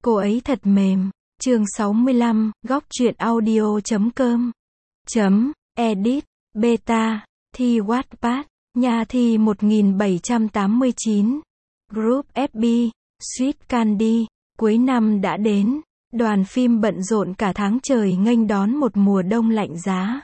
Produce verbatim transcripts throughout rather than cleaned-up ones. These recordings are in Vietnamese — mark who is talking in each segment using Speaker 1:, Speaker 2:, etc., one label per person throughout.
Speaker 1: Cô ấy thật mềm. Chương sáu mươi lăm, góc truyện audio chấm com. Chấm, edit, beta, thi Wattpad, nhà thi một nghìn bảy trăm tám mươi chín. Group ép bê, Sweet Candy. Cuối năm đã đến, đoàn phim bận rộn cả tháng trời nghênh đón một mùa đông lạnh giá.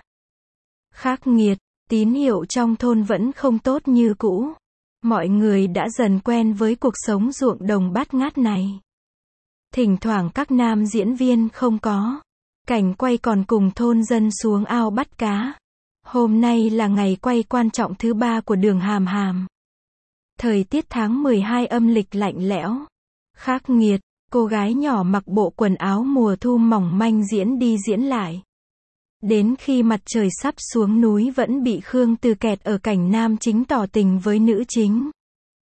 Speaker 1: Khắc nghiệt, tín hiệu trong thôn vẫn không tốt như cũ. Mọi người đã dần quen với cuộc sống ruộng đồng bát ngát này. Thỉnh thoảng các nam diễn viên không có. Cảnh quay còn cùng thôn dân xuống ao bắt cá. Hôm nay là ngày quay quan trọng thứ ba của đường Hàm Hàm. Thời tiết tháng mười hai âm lịch lạnh lẽo. Khắc nghiệt, cô gái nhỏ mặc bộ quần áo mùa thu mỏng manh diễn đi diễn lại. Đến khi mặt trời sắp xuống núi vẫn bị Khương Từ kẹt ở cảnh nam chính tỏ tình với nữ chính.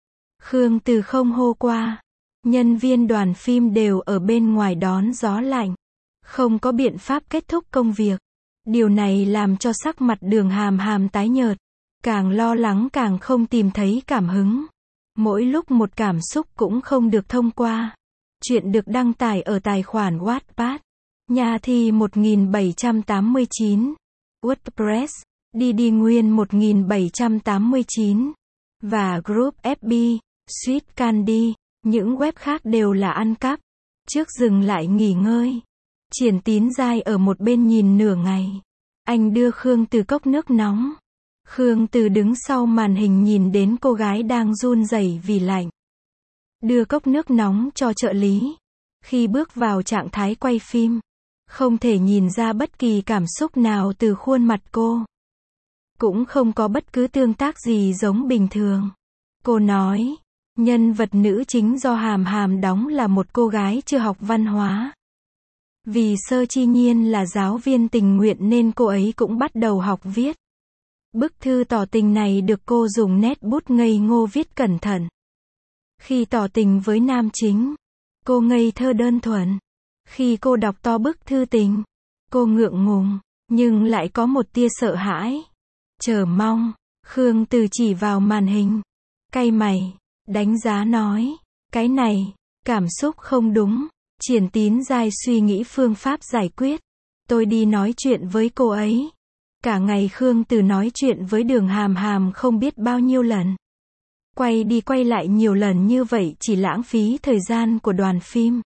Speaker 1: Khương Từ không hô qua. Nhân viên đoàn phim đều ở bên ngoài đón gió lạnh. Không có biện pháp kết thúc công việc. Điều này làm cho sắc mặt đường Hàm Hàm tái nhợt. Càng lo lắng càng không tìm thấy cảm hứng. Mỗi lúc một cảm xúc cũng không được thông qua. Chuyện được đăng tải ở tài khoản Wattpad. Nhà thi một nghìn bảy trăm tám mươi chín. WordPress. đê đê Nguyên một nghìn bảy trăm tám mươi chín. Và Group ép bê, Sweet Candy. Những web khác đều là ăn cắp. Trước dừng lại nghỉ ngơi. Triển Tín Giai ở một bên nhìn nửa ngày. Anh đưa Khương Từ cốc nước nóng. Khương Từ đứng sau màn hình nhìn đến cô gái đang run rẩy vì lạnh. Đưa cốc nước nóng cho trợ lý. Khi bước vào trạng thái quay phim, không thể nhìn ra bất kỳ cảm xúc nào từ khuôn mặt cô. Cũng không có bất cứ tương tác gì giống bình thường. Cô nói, nhân vật nữ chính do Hàm Hàm đóng là một cô gái chưa học văn hóa. Vì Sơ Chi Nhiên là giáo viên tình nguyện nên cô ấy cũng bắt đầu học viết. Bức thư tỏ tình này được cô dùng nét bút ngây ngô viết cẩn thận. Khi tỏ tình với nam chính, cô ngây thơ đơn thuần. Khi cô đọc to bức thư tình, cô ngượng ngùng, nhưng lại có một tia sợ hãi. Chờ mong. Khương Từ chỉ vào màn hình. Cay mày. Đánh giá nói. Cái này, cảm xúc không đúng. Triển Tín Giai suy nghĩ phương pháp giải quyết. Tôi đi nói chuyện với cô ấy. Cả ngày Khương Từ nói chuyện với đường Hàm Hàm không biết bao nhiêu lần. Quay đi quay lại nhiều lần như vậy chỉ lãng phí thời gian của đoàn phim.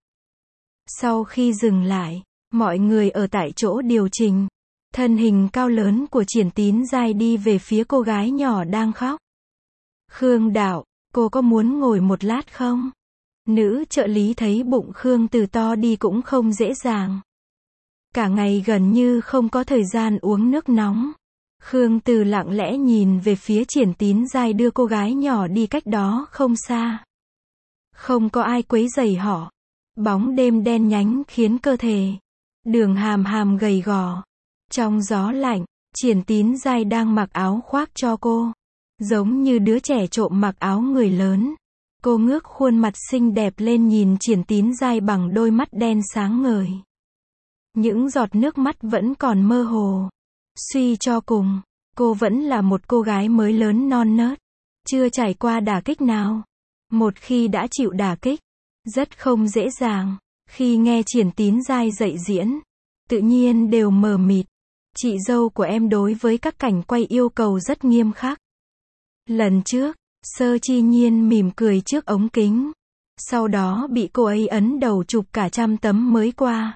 Speaker 1: Sau khi dừng lại, mọi người ở tại chỗ điều chỉnh. Thân hình cao lớn của Triển Tín Giai đi về phía cô gái nhỏ đang khóc. Khương đạo, cô có muốn ngồi một lát không? Nữ trợ lý thấy bụng Khương Từ to đi cũng không dễ dàng. Cả ngày gần như không có thời gian uống nước nóng. Khương Từ lặng lẽ nhìn về phía Triển Tín Giai đưa cô gái nhỏ đi cách đó không xa. Không có ai quấy rầy họ. Bóng đêm đen nhánh khiến cơ thể đường Hàm Hàm gầy gò. Trong gió lạnh, Triển Tín Giai đang mặc áo khoác cho cô. Giống như đứa trẻ trộm mặc áo người lớn. Cô ngước khuôn mặt xinh đẹp lên nhìn Triển Tín Giai bằng đôi mắt đen sáng ngời. Những giọt nước mắt vẫn còn mơ hồ. Suy cho cùng, cô vẫn là một cô gái mới lớn non nớt. Chưa trải qua đả kích nào. Một khi đã chịu đả kích, rất không dễ dàng. Khi nghe Triển Tín Giai dạy diễn, tự nhiên đều mờ mịt. Chị dâu của em đối với các cảnh quay yêu cầu rất nghiêm khắc. Lần trước, Sơ Chi Nhiên mỉm cười trước ống kính. Sau đó bị cô ấy ấn đầu chụp cả trăm tấm mới qua.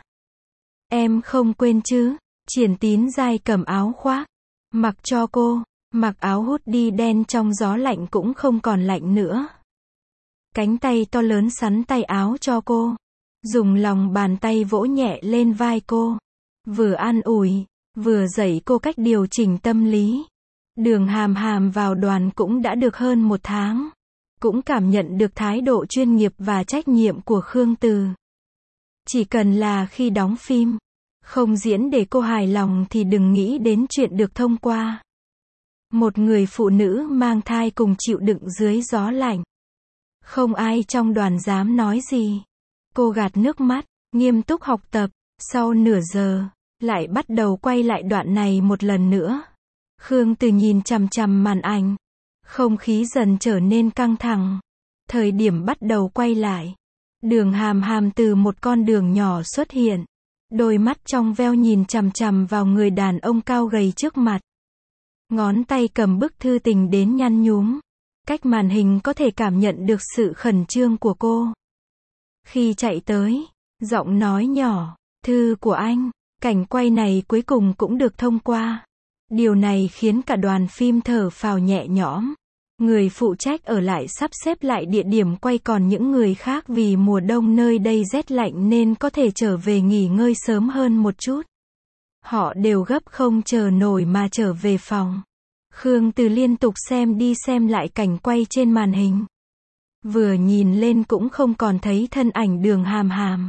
Speaker 1: Em không quên chứ? Triển Tín Giai cầm áo khoác. Mặc cho cô. Mặc áo hoodie đen trong gió lạnh cũng không còn lạnh nữa. Cánh tay to lớn sắn tay áo cho cô. Dùng lòng bàn tay vỗ nhẹ lên vai cô. Vừa an ủi, vừa dạy cô cách điều chỉnh tâm lý. Đường Hàm Hàm vào đoàn cũng đã được hơn một tháng. Cũng cảm nhận được thái độ chuyên nghiệp và trách nhiệm của Khương Từ. Chỉ cần là khi đóng phim, không diễn để cô hài lòng thì đừng nghĩ đến chuyện được thông qua. Một người phụ nữ mang thai cùng chịu đựng dưới gió lạnh. Không ai trong đoàn dám nói gì. Cô gạt nước mắt, nghiêm túc học tập. Sau nửa giờ, lại bắt đầu quay lại đoạn này một lần nữa. Khương Từ nhìn chằm chằm màn ảnh. Không khí dần trở nên căng thẳng. Thời điểm bắt đầu quay lại. Đường Hàm Hàm từ một con đường nhỏ xuất hiện. Đôi mắt trong veo nhìn chằm chằm vào người đàn ông cao gầy trước mặt. Ngón tay cầm bức thư tình đến nhăn nhúm. Cách màn hình có thể cảm nhận được sự khẩn trương của cô. Khi chạy tới, giọng nói nhỏ, thư của anh. Cảnh quay này cuối cùng cũng được thông qua. Điều này khiến cả đoàn phim thở phào nhẹ nhõm. Người phụ trách ở lại sắp xếp lại địa điểm quay, còn những người khác vì mùa đông nơi đây rét lạnh nên có thể trở về nghỉ ngơi sớm hơn một chút. Họ đều gấp không chờ nổi mà trở về phòng. Khương Từ liên tục xem đi xem lại cảnh quay trên màn hình. Vừa nhìn lên cũng không còn thấy thân ảnh Đường Hàm Hàm.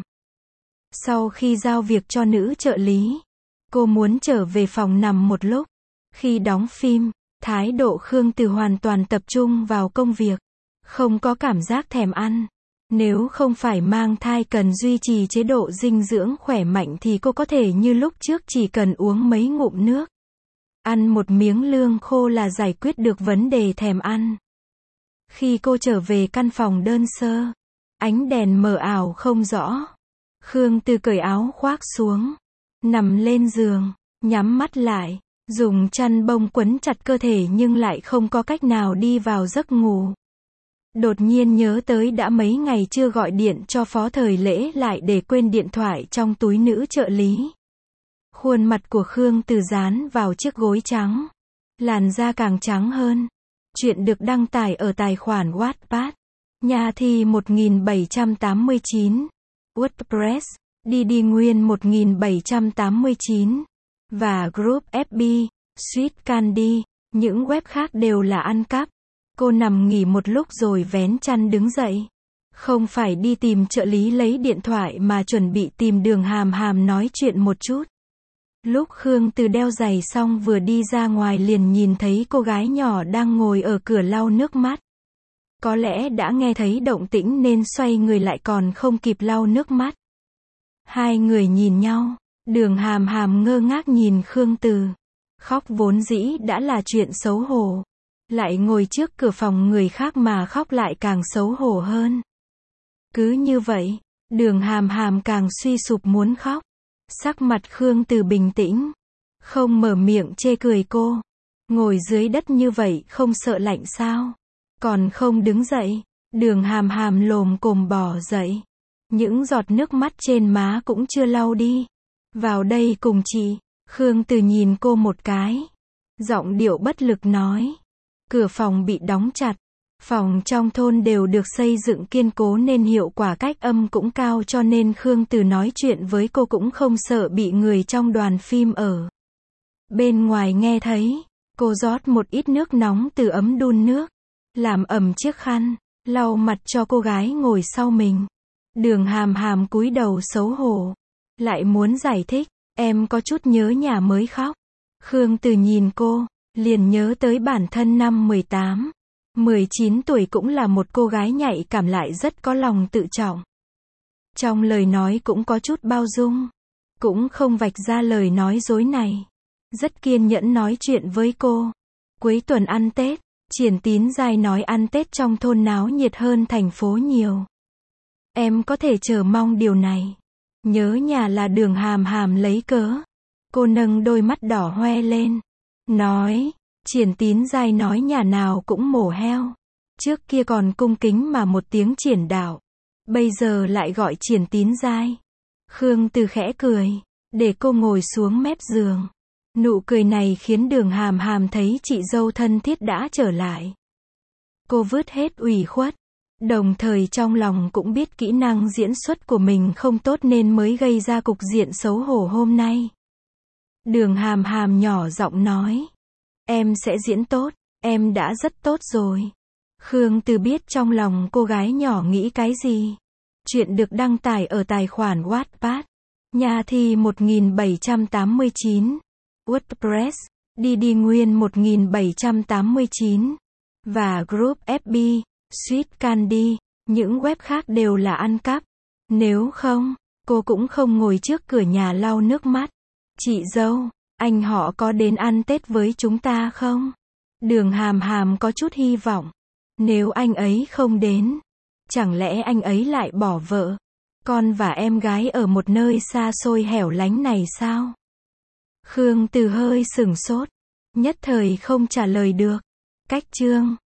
Speaker 1: Sau khi giao việc cho nữ trợ lý, cô muốn trở về phòng nằm một lúc. Khi đóng phim, thái độ Khương Từ hoàn toàn tập trung vào công việc, không có cảm giác thèm ăn. Nếu không phải mang thai cần duy trì chế độ dinh dưỡng khỏe mạnh thì cô có thể như lúc trước chỉ cần uống mấy ngụm nước. Ăn một miếng lương khô là giải quyết được vấn đề thèm ăn. Khi cô trở về căn phòng đơn sơ, ánh đèn mờ ảo không rõ. Khương Từ cởi áo khoác xuống, nằm lên giường, nhắm mắt lại, dùng chăn bông quấn chặt cơ thể nhưng lại không có cách nào đi vào giấc ngủ. Đột nhiên nhớ tới đã mấy ngày chưa gọi điện cho Phó Thời Lễ lại để quên điện thoại trong túi nữ trợ lý. Khuôn mặt của Khương Từ dán vào chiếc gối trắng. Làn da càng trắng hơn. Chuyện được đăng tải ở tài khoản Wattpad. Nhà thi một nghìn bảy trăm tám mươi chín. WordPress. đê đê Nguyên một nghìn bảy trăm tám mươi chín. Và Group ép bê. Sweet Candy. Những web khác đều là ăn cắp. Cô nằm nghỉ một lúc rồi vén chăn đứng dậy. Không phải đi tìm trợ lý lấy điện thoại mà chuẩn bị tìm Đường Hàm Hàm nói chuyện một chút. Lúc Khương Từ đeo giày xong vừa đi ra ngoài liền nhìn thấy cô gái nhỏ đang ngồi ở cửa lau nước mắt. Có lẽ đã nghe thấy động tĩnh nên xoay người lại còn không kịp lau nước mắt. Hai người nhìn nhau, Đường Hàm Hàm ngơ ngác nhìn Khương Từ. Khóc vốn dĩ đã là chuyện xấu hổ. Lại ngồi trước cửa phòng người khác mà khóc lại càng xấu hổ hơn. Cứ như vậy, Đường Hàm Hàm càng suy sụp muốn khóc. Sắc mặt Khương Từ bình tĩnh, không mở miệng chê cười cô. Ngồi dưới đất như vậy không sợ lạnh sao? Còn không đứng dậy. Đường Hàm Hàm lồm cồm bò dậy. Những giọt nước mắt trên má cũng chưa lau đi. Vào đây cùng chị. Khương Từ nhìn cô một cái. Giọng điệu bất lực nói. Cửa phòng bị đóng chặt. Phòng trong thôn đều được xây dựng kiên cố nên hiệu quả cách âm cũng cao cho nên Khương Từ nói chuyện với cô cũng không sợ bị người trong đoàn phim ở bên ngoài nghe thấy. Cô rót một ít nước nóng từ ấm đun nước, làm ẩm chiếc khăn, lau mặt cho cô gái ngồi sau mình. Đường Hàm Hàm cúi đầu xấu hổ, lại muốn giải thích, em có chút nhớ nhà mới khóc. Khương Từ nhìn cô, liền nhớ tới bản thân năm mười tám, mười chín tuổi cũng là một cô gái nhạy cảm lại rất có lòng tự trọng. Trong lời nói cũng có chút bao dung, cũng không vạch ra lời nói dối này. Rất kiên nhẫn nói chuyện với cô. Cuối tuần ăn Tết, Triển Tín Giai nói ăn Tết trong thôn náo nhiệt hơn thành phố nhiều. Em có thể chờ mong điều này. Nhớ nhà là Đường Hàm Hàm lấy cớ. Cô nâng đôi mắt đỏ hoe lên. Nói, Triển Tín Giai nói nhà nào cũng mổ heo. Trước kia còn cung kính mà một tiếng Triển đạo. Bây giờ lại gọi Triển Tín Giai. Khương Từ khẽ cười, để cô ngồi xuống mép giường. Nụ cười này khiến Đường Hàm Hàm thấy chị dâu thân thiết đã trở lại. Cô vứt hết ủy khuất. Đồng thời trong lòng cũng biết kỹ năng diễn xuất của mình không tốt nên mới gây ra cục diện xấu hổ hôm nay. Đường Hàm Hàm nhỏ giọng nói. Em sẽ diễn tốt, em đã rất tốt rồi. Khương Từ biết trong lòng cô gái nhỏ nghĩ cái gì. Chuyện được đăng tải ở tài khoản Wattpad. Nhà thi một nghìn bảy trăm tám mươi chín. WordPress. đê đê Nguyên một nghìn bảy trăm tám mươi chín. Và Group ép bê. Sweet Candy. Những web khác đều là ăn cắp. Nếu không, cô cũng không ngồi trước cửa nhà lau nước mắt. Chị dâu, anh họ có đến ăn Tết với chúng ta không? Đường Hàm Hàm có chút hy vọng. Nếu anh ấy không đến, Chẳng lẽ anh ấy lại bỏ vợ, con và em gái ở một nơi xa xôi hẻo lánh này sao? Khương Từ hơi sửng sốt, nhất thời không trả lời được. Cách chương